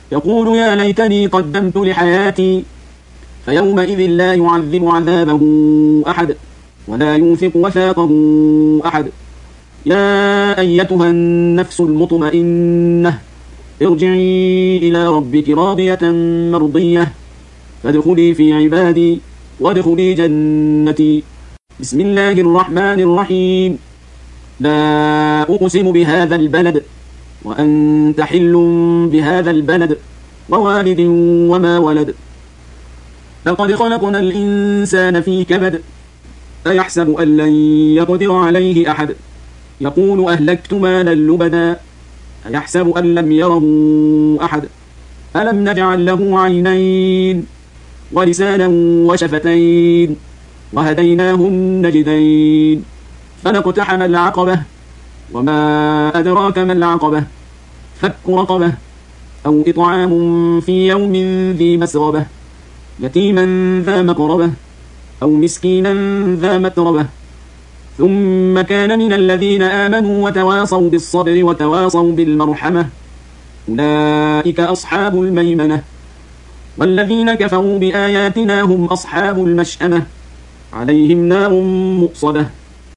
يقول يا ليتني قدمت لحياتي فيومئذ لا يعذب عذابه أحد ولا يوثق وثاقه أحد. يا أيتها النفس المطمئنة ارجعي إلى ربك راضية مرضية فادخلي في عبادي وادخلي جنتي. بسم الله الرحمن الرحيم. لا أقسم بهذا البلد وأنت حل بهذا البلد ووالد وما ولد. لقد خلقنا الإنسان في كبد أيحسب أن لن يقدر عليه أحد يقول أهلكت مالا لبدا أيحسب أن لم يره أحد ألم نجعل له عينين ولسانا وشفتين وهديناه النجدين فلاقتحم العقبة وما أدراك ما العقبة فك رقبة أو إطعام في يوم ذي مسغبة يتيما ذا مقربة أو مسكينا ذا متربة ثم كان من الذين آمنوا وتواصوا بالصبر وتواصوا بالمرحمة أولئك أصحاب الميمنة والذين كفروا بآياتنا هم أصحاب المشأمة عليهم نار مؤصدة.